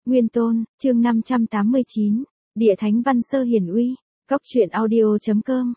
Nguyên Tôn, chương 589, Địa Thánh Văn Sơ Hiển Uy, Góc truyện audio.com.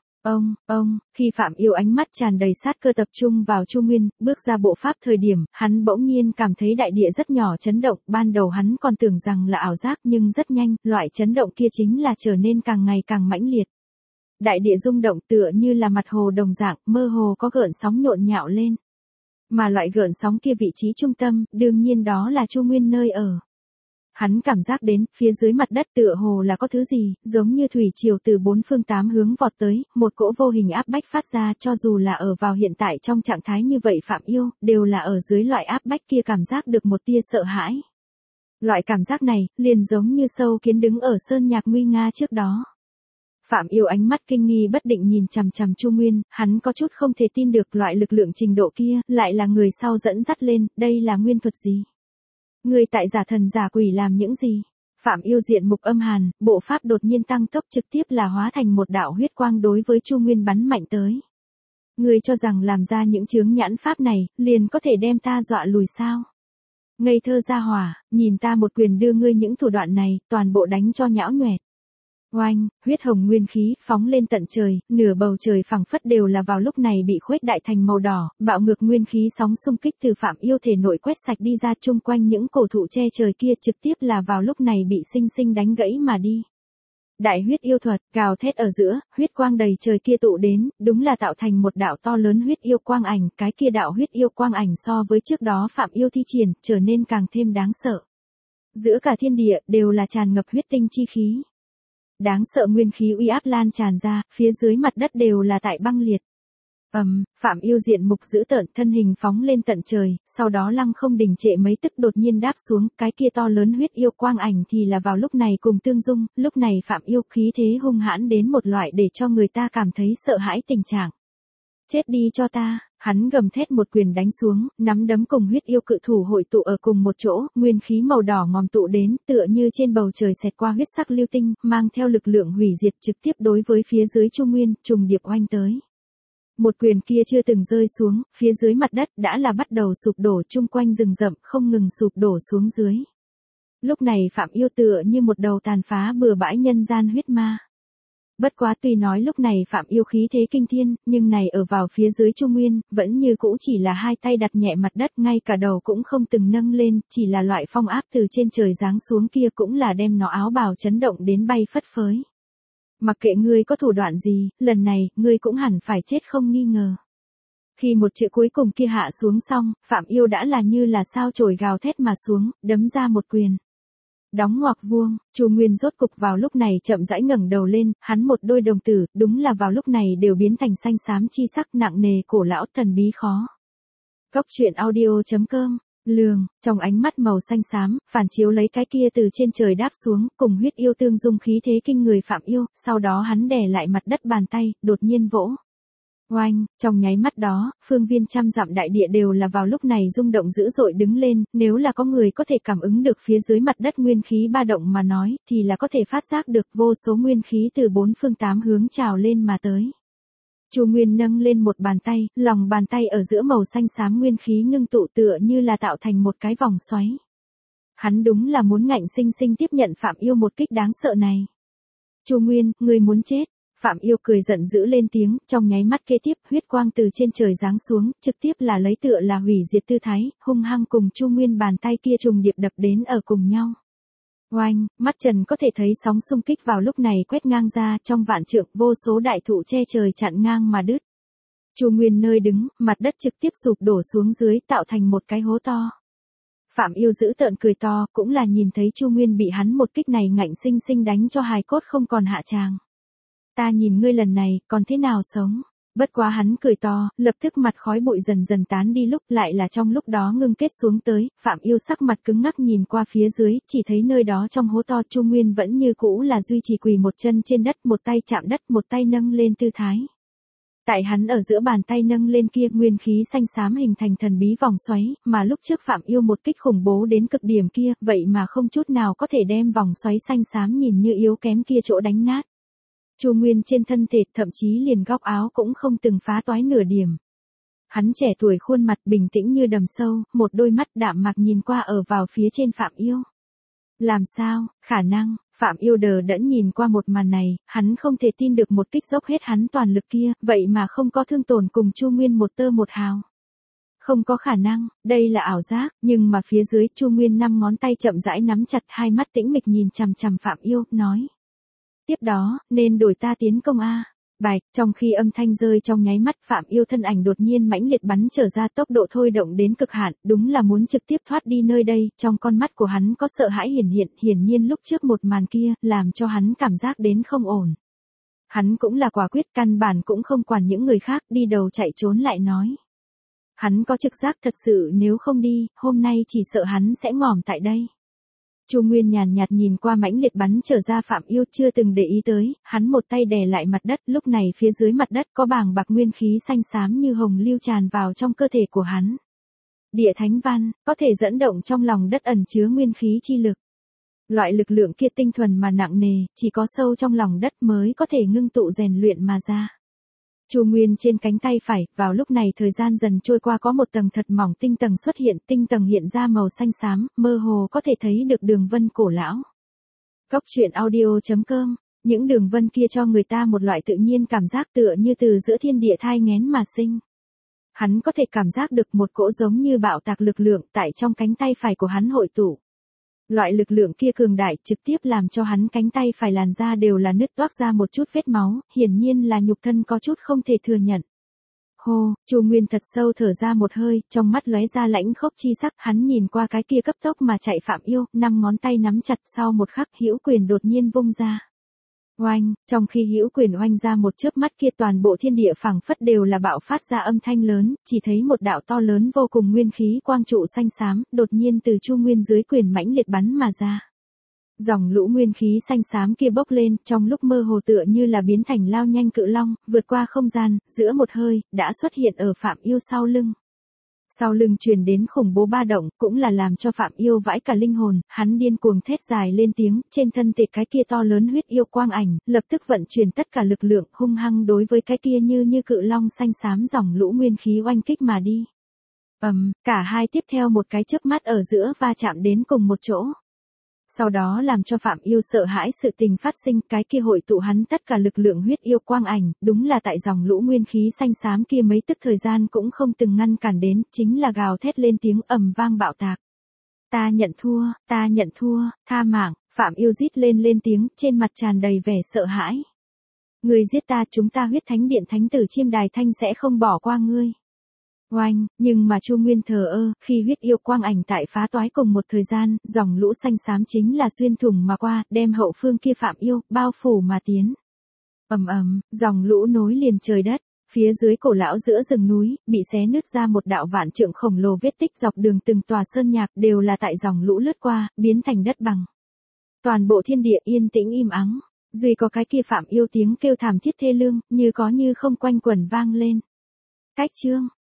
Khi Phạm Yêu ánh mắt tràn đầy sát cơ tập trung vào Chu Nguyên, bước ra bộ pháp thời điểm, hắn bỗng nhiên cảm thấy đại địa rất nhỏ chấn động, ban đầu hắn còn tưởng rằng là ảo giác nhưng rất nhanh, loại chấn động kia chính là trở nên càng ngày càng mãnh liệt. Đại địa rung động tựa như là mặt hồ đồng dạng, mơ hồ có gợn sóng nhộn nhạo lên. Mà loại gợn sóng kia vị trí trung tâm, đương nhiên đó là Chu Nguyên nơi ở. Hắn cảm giác đến, phía dưới mặt đất tựa hồ là có thứ gì, giống như thủy triều từ bốn phương tám hướng vọt tới, một cỗ vô hình áp bách phát ra, cho dù là ở vào hiện tại trong trạng thái như vậy Phạm Yêu, đều là ở dưới loại áp bách kia cảm giác được một tia sợ hãi. Loại cảm giác này, liền giống như sâu kiến đứng ở sơn nhạc nguy nga trước đó. Phạm Yêu ánh mắt kinh nghi bất định nhìn chằm chằm Chu Nguyên, hắn có chút không thể tin được loại lực lượng trình độ kia, lại là người sau dẫn dắt lên, đây là nguyên thuật gì? Người tại giả thần giả quỷ làm những gì? Phạm Yêu diện mục âm hàn, bộ pháp đột nhiên tăng tốc trực tiếp là hóa thành một đạo huyết quang đối với Chu Nguyên bắn mạnh tới. Người cho rằng làm ra những chướng nhãn pháp này, liền có thể đem ta dọa lùi sao? Ngây thơ ra hỏa, nhìn ta một quyền đưa ngươi những thủ đoạn này, toàn bộ đánh cho nhão nhoẹt. Oanh, huyết hồng nguyên khí phóng lên tận trời, nửa bầu trời phẳng phất đều là vào lúc này bị khuếch đại thành màu đỏ, bạo ngược nguyên khí sóng xung kích từ Phạm Yêu thể nội quét sạch đi ra chung quanh những cổ thụ che trời kia trực tiếp là vào lúc này bị sinh sinh đánh gãy mà đi. Đại huyết yêu thuật, gào thét ở giữa, huyết quang đầy trời kia tụ đến, đúng là tạo thành một đạo to lớn huyết yêu quang ảnh, cái kia đạo huyết yêu quang ảnh so với trước đó Phạm Yêu thi triển, trở nên càng thêm đáng sợ. Giữa cả thiên địa đều là tràn ngập huyết tinh chi khí. Đáng sợ nguyên khí uy áp lan tràn ra, phía dưới mặt đất đều là tại băng liệt. Phạm Yêu diện mục dữ tợn, thân hình phóng lên tận trời, sau đó lăng không đình trệ mấy tức đột nhiên đáp xuống, cái kia to lớn huyết yêu quang ảnh thì là vào lúc này cùng tương dung, lúc này Phạm Yêu khí thế hung hãn đến một loại để cho người ta cảm thấy sợ hãi tình trạng. Chết đi cho ta, hắn gầm thét một quyền đánh xuống, nắm đấm cùng huyết yêu cự thủ hội tụ ở cùng một chỗ, nguyên khí màu đỏ ngòm tụ đến, tựa như trên bầu trời xẹt qua huyết sắc lưu tinh, mang theo lực lượng hủy diệt trực tiếp đối với phía dưới Chu Nguyên, trùng điệp oanh tới. Một quyền kia chưa từng rơi xuống, phía dưới mặt đất đã là bắt đầu sụp đổ chung quanh rừng rậm, không ngừng sụp đổ xuống dưới. Lúc này Phạm Yêu tựa như một đầu tàn phá bừa bãi nhân gian huyết ma. Bất quá tuy nói lúc này Phạm Yêu khí thế kinh thiên, nhưng này ở vào phía dưới Chu Nguyên, vẫn như cũ chỉ là hai tay đặt nhẹ mặt đất, ngay cả đầu cũng không từng nâng lên, chỉ là loại phong áp từ trên trời giáng xuống kia cũng là đem nó áo bào chấn động đến bay phất phới. Mặc kệ ngươi có thủ đoạn gì, lần này, ngươi cũng hẳn phải chết không nghi ngờ. Khi một chữ cuối cùng kia hạ xuống xong, Phạm Yêu đã là như là sao chổi gào thét mà xuống, đấm ra một quyền. Đóng ngoặc vuông, Chu Nguyên rốt cục vào lúc này chậm rãi ngẩng đầu lên, hắn một đôi đồng tử, đúng là vào lúc này đều biến thành xanh xám chi sắc nặng nề cổ lão thần bí khó. Góc truyện audio.com, lường, trong ánh mắt màu xanh xám, phản chiếu lấy cái kia từ trên trời đáp xuống, cùng huyết yêu tương dung khí thế kinh người Phạm Yêu, sau đó hắn đè lại mặt đất bàn tay, đột nhiên vỗ. Oanh, trong nháy mắt đó, phương viên trăm dặm đại địa đều là vào lúc này rung động dữ dội đứng lên, nếu là có người có thể cảm ứng được phía dưới mặt đất nguyên khí ba động mà nói, thì là có thể phát giác được vô số nguyên khí từ bốn phương tám hướng trào lên mà tới. Chu Nguyên nâng lên một bàn tay, lòng bàn tay ở giữa màu xanh xám nguyên khí ngưng tụ tựa như là tạo thành một cái vòng xoáy. Hắn đúng là muốn ngạnh sinh sinh tiếp nhận Phạm Yêu một kích đáng sợ này. Chu Nguyên, ngươi muốn chết. Phạm Yêu cười giận dữ lên tiếng, trong nháy mắt kế tiếp, huyết quang từ trên trời giáng xuống, trực tiếp là lấy tựa là hủy diệt tư thái, hung hăng cùng Chu Nguyên bàn tay kia trùng điệp đập đến ở cùng nhau. Oanh, mắt Trần có thể thấy sóng xung kích vào lúc này quét ngang ra, trong vạn trượng vô số đại thụ che trời chặn ngang mà đứt. Chu Nguyên nơi đứng, mặt đất trực tiếp sụp đổ xuống dưới, tạo thành một cái hố to. Phạm Yêu dữ tợn cười to, cũng là nhìn thấy Chu Nguyên bị hắn một kích này ngạnh sinh sinh đánh cho hài cốt không còn hạ tràng. Ta nhìn ngươi lần này, còn thế nào sống? Bất quá hắn cười to, lập tức mặt khói bụi dần dần tán đi lúc lại là trong lúc đó ngưng kết xuống tới, Phạm Yêu sắc mặt cứng ngắc nhìn qua phía dưới, chỉ thấy nơi đó trong hố to Chu Nguyên vẫn như cũ là duy trì quỳ một chân trên đất, một tay chạm đất, một tay nâng lên tư thái. Tại hắn ở giữa bàn tay nâng lên kia, nguyên khí xanh xám hình thành thần bí vòng xoáy, mà lúc trước Phạm Yêu một kích khủng bố đến cực điểm kia, vậy mà không chút nào có thể đem vòng xoáy xanh xám nhìn như yếu kém kia chỗ đánh nát. Chu Nguyên trên thân thể, thậm chí liền góc áo cũng không từng phá toái nửa điểm. Hắn trẻ tuổi khuôn mặt bình tĩnh như đầm sâu, một đôi mắt đạm mạc nhìn qua ở vào phía trên Phạm Yêu. Làm sao, khả năng, Phạm Yêu đờ đẫn nhìn qua một màn này, hắn không thể tin được một kích dốc hết hắn toàn lực kia, vậy mà không có thương tổn cùng Chu Nguyên một tơ một hào. Không có khả năng, đây là ảo giác, nhưng mà phía dưới Chu Nguyên 5 ngón tay chậm rãi nắm chặt, hai mắt tĩnh mịch nhìn chằm chằm Phạm Yêu, nói. Tiếp đó, nên đổi ta tiến công a. Bạch, trong khi âm thanh rơi trong nháy mắt, Phạm Yêu thân ảnh đột nhiên mãnh liệt bắn trở ra, tốc độ thôi động đến cực hạn, đúng là muốn trực tiếp thoát đi nơi đây, trong con mắt của hắn có sợ hãi hiển hiện, hiển nhiên lúc trước một màn kia, làm cho hắn cảm giác đến không ổn. Hắn cũng là quả quyết, căn bản cũng không quản những người khác, đi đầu chạy trốn lại nói. Hắn có trực giác thật sự nếu không đi, hôm nay chỉ sợ hắn sẽ ngỏm tại đây. Chu Nguyên nhàn nhạt nhìn qua mãnh liệt bắn trở ra Phạm Yêu, chưa từng để ý tới, hắn một tay đè lại mặt đất, lúc này phía dưới mặt đất có bàng bạc nguyên khí xanh xám như hồng lưu tràn vào trong cơ thể của hắn. Địa thánh văn, có thể dẫn động trong lòng đất ẩn chứa nguyên khí chi lực. Loại lực lượng kia tinh thuần mà nặng nề, chỉ có sâu trong lòng đất mới có thể ngưng tụ rèn luyện mà ra. Chu Nguyên trên cánh tay phải, vào lúc này thời gian dần trôi qua có một tầng thật mỏng tinh tầng xuất hiện, tinh tầng hiện ra màu xanh xám, mơ hồ có thể thấy được đường vân cổ lão. Cốc truyện audio.com, những đường vân kia cho người ta một loại tự nhiên cảm giác tựa như từ giữa thiên địa thai nghén mà sinh. Hắn có thể cảm giác được một cỗ giống như bạo tạc lực lượng tại trong cánh tay phải của hắn hội tụ. Loại lực lượng kia cường đại trực tiếp làm cho hắn cánh tay phải làn da đều là nứt toác ra một chút vết máu, hiển nhiên là nhục thân có chút không thể thừa nhận. Hô, Chu Nguyên thật sâu thở ra một hơi, trong mắt lóe ra lãnh khốc chi sắc, hắn nhìn qua cái kia cấp tốc mà chạy Phạm Yêu, 5 ngón tay nắm chặt, sau một khắc hữu quyền đột nhiên vung ra. Oanh, trong khi hữu quyền oanh ra một chớp mắt kia toàn bộ thiên địa phảng phất đều là bạo phát ra âm thanh lớn, chỉ thấy một đạo to lớn vô cùng nguyên khí quang trụ xanh xám, đột nhiên từ Chu Nguyên dưới quyền mãnh liệt bắn mà ra. Dòng lũ nguyên khí xanh xám kia bốc lên, trong lúc mơ hồ tựa như là biến thành lao nhanh cự long, vượt qua không gian, giữa một hơi, đã xuất hiện ở Phạm Yêu sau lưng. Sau lưng truyền đến khủng bố ba động, cũng là làm cho Phạm Yêu vãi cả linh hồn, hắn điên cuồng thét dài lên tiếng, trên thân thể cái kia to lớn huyết yêu quang ảnh, lập tức vận chuyển tất cả lực lượng, hung hăng đối với cái kia như cự long xanh xám dòng lũ nguyên khí oanh kích mà đi. Cả hai tiếp theo một cái chớp mắt ở giữa va chạm đến cùng một chỗ. Sau đó làm cho Phạm Yêu sợ hãi sự tình phát sinh, cái kia hội tụ hắn tất cả lực lượng huyết yêu quang ảnh, đúng là tại dòng lũ nguyên khí xanh xám kia mấy tức thời gian cũng không từng ngăn cản đến, chính là gào thét lên tiếng ầm vang bạo tạc. Ta nhận thua, tha mạng, Phạm Yêu rít lên tiếng, trên mặt tràn đầy vẻ sợ hãi. Ngươi giết ta, chúng ta huyết thánh điện thánh tử Chiêm Đài Thanh sẽ không bỏ qua ngươi. Oanh, nhưng mà Chu Nguyên thờ ơ, khi huyết yêu quang ảnh tại phá toái cùng một thời gian, dòng lũ xanh xám chính là xuyên thủng mà qua, đem hậu phương kia Phạm Yêu, bao phủ mà tiến. Dòng lũ nối liền trời đất, phía dưới cổ lão giữa rừng núi, bị xé nứt ra một đạo vạn trượng khổng lồ vết tích dọc đường từng tòa sơn nhạc đều là tại dòng lũ lướt qua, biến thành đất bằng. Toàn bộ thiên địa yên tĩnh im ắng, duy có cái kia Phạm Yêu tiếng kêu thảm thiết thê lương, như có như không quanh quẩn vang lên. Cách chương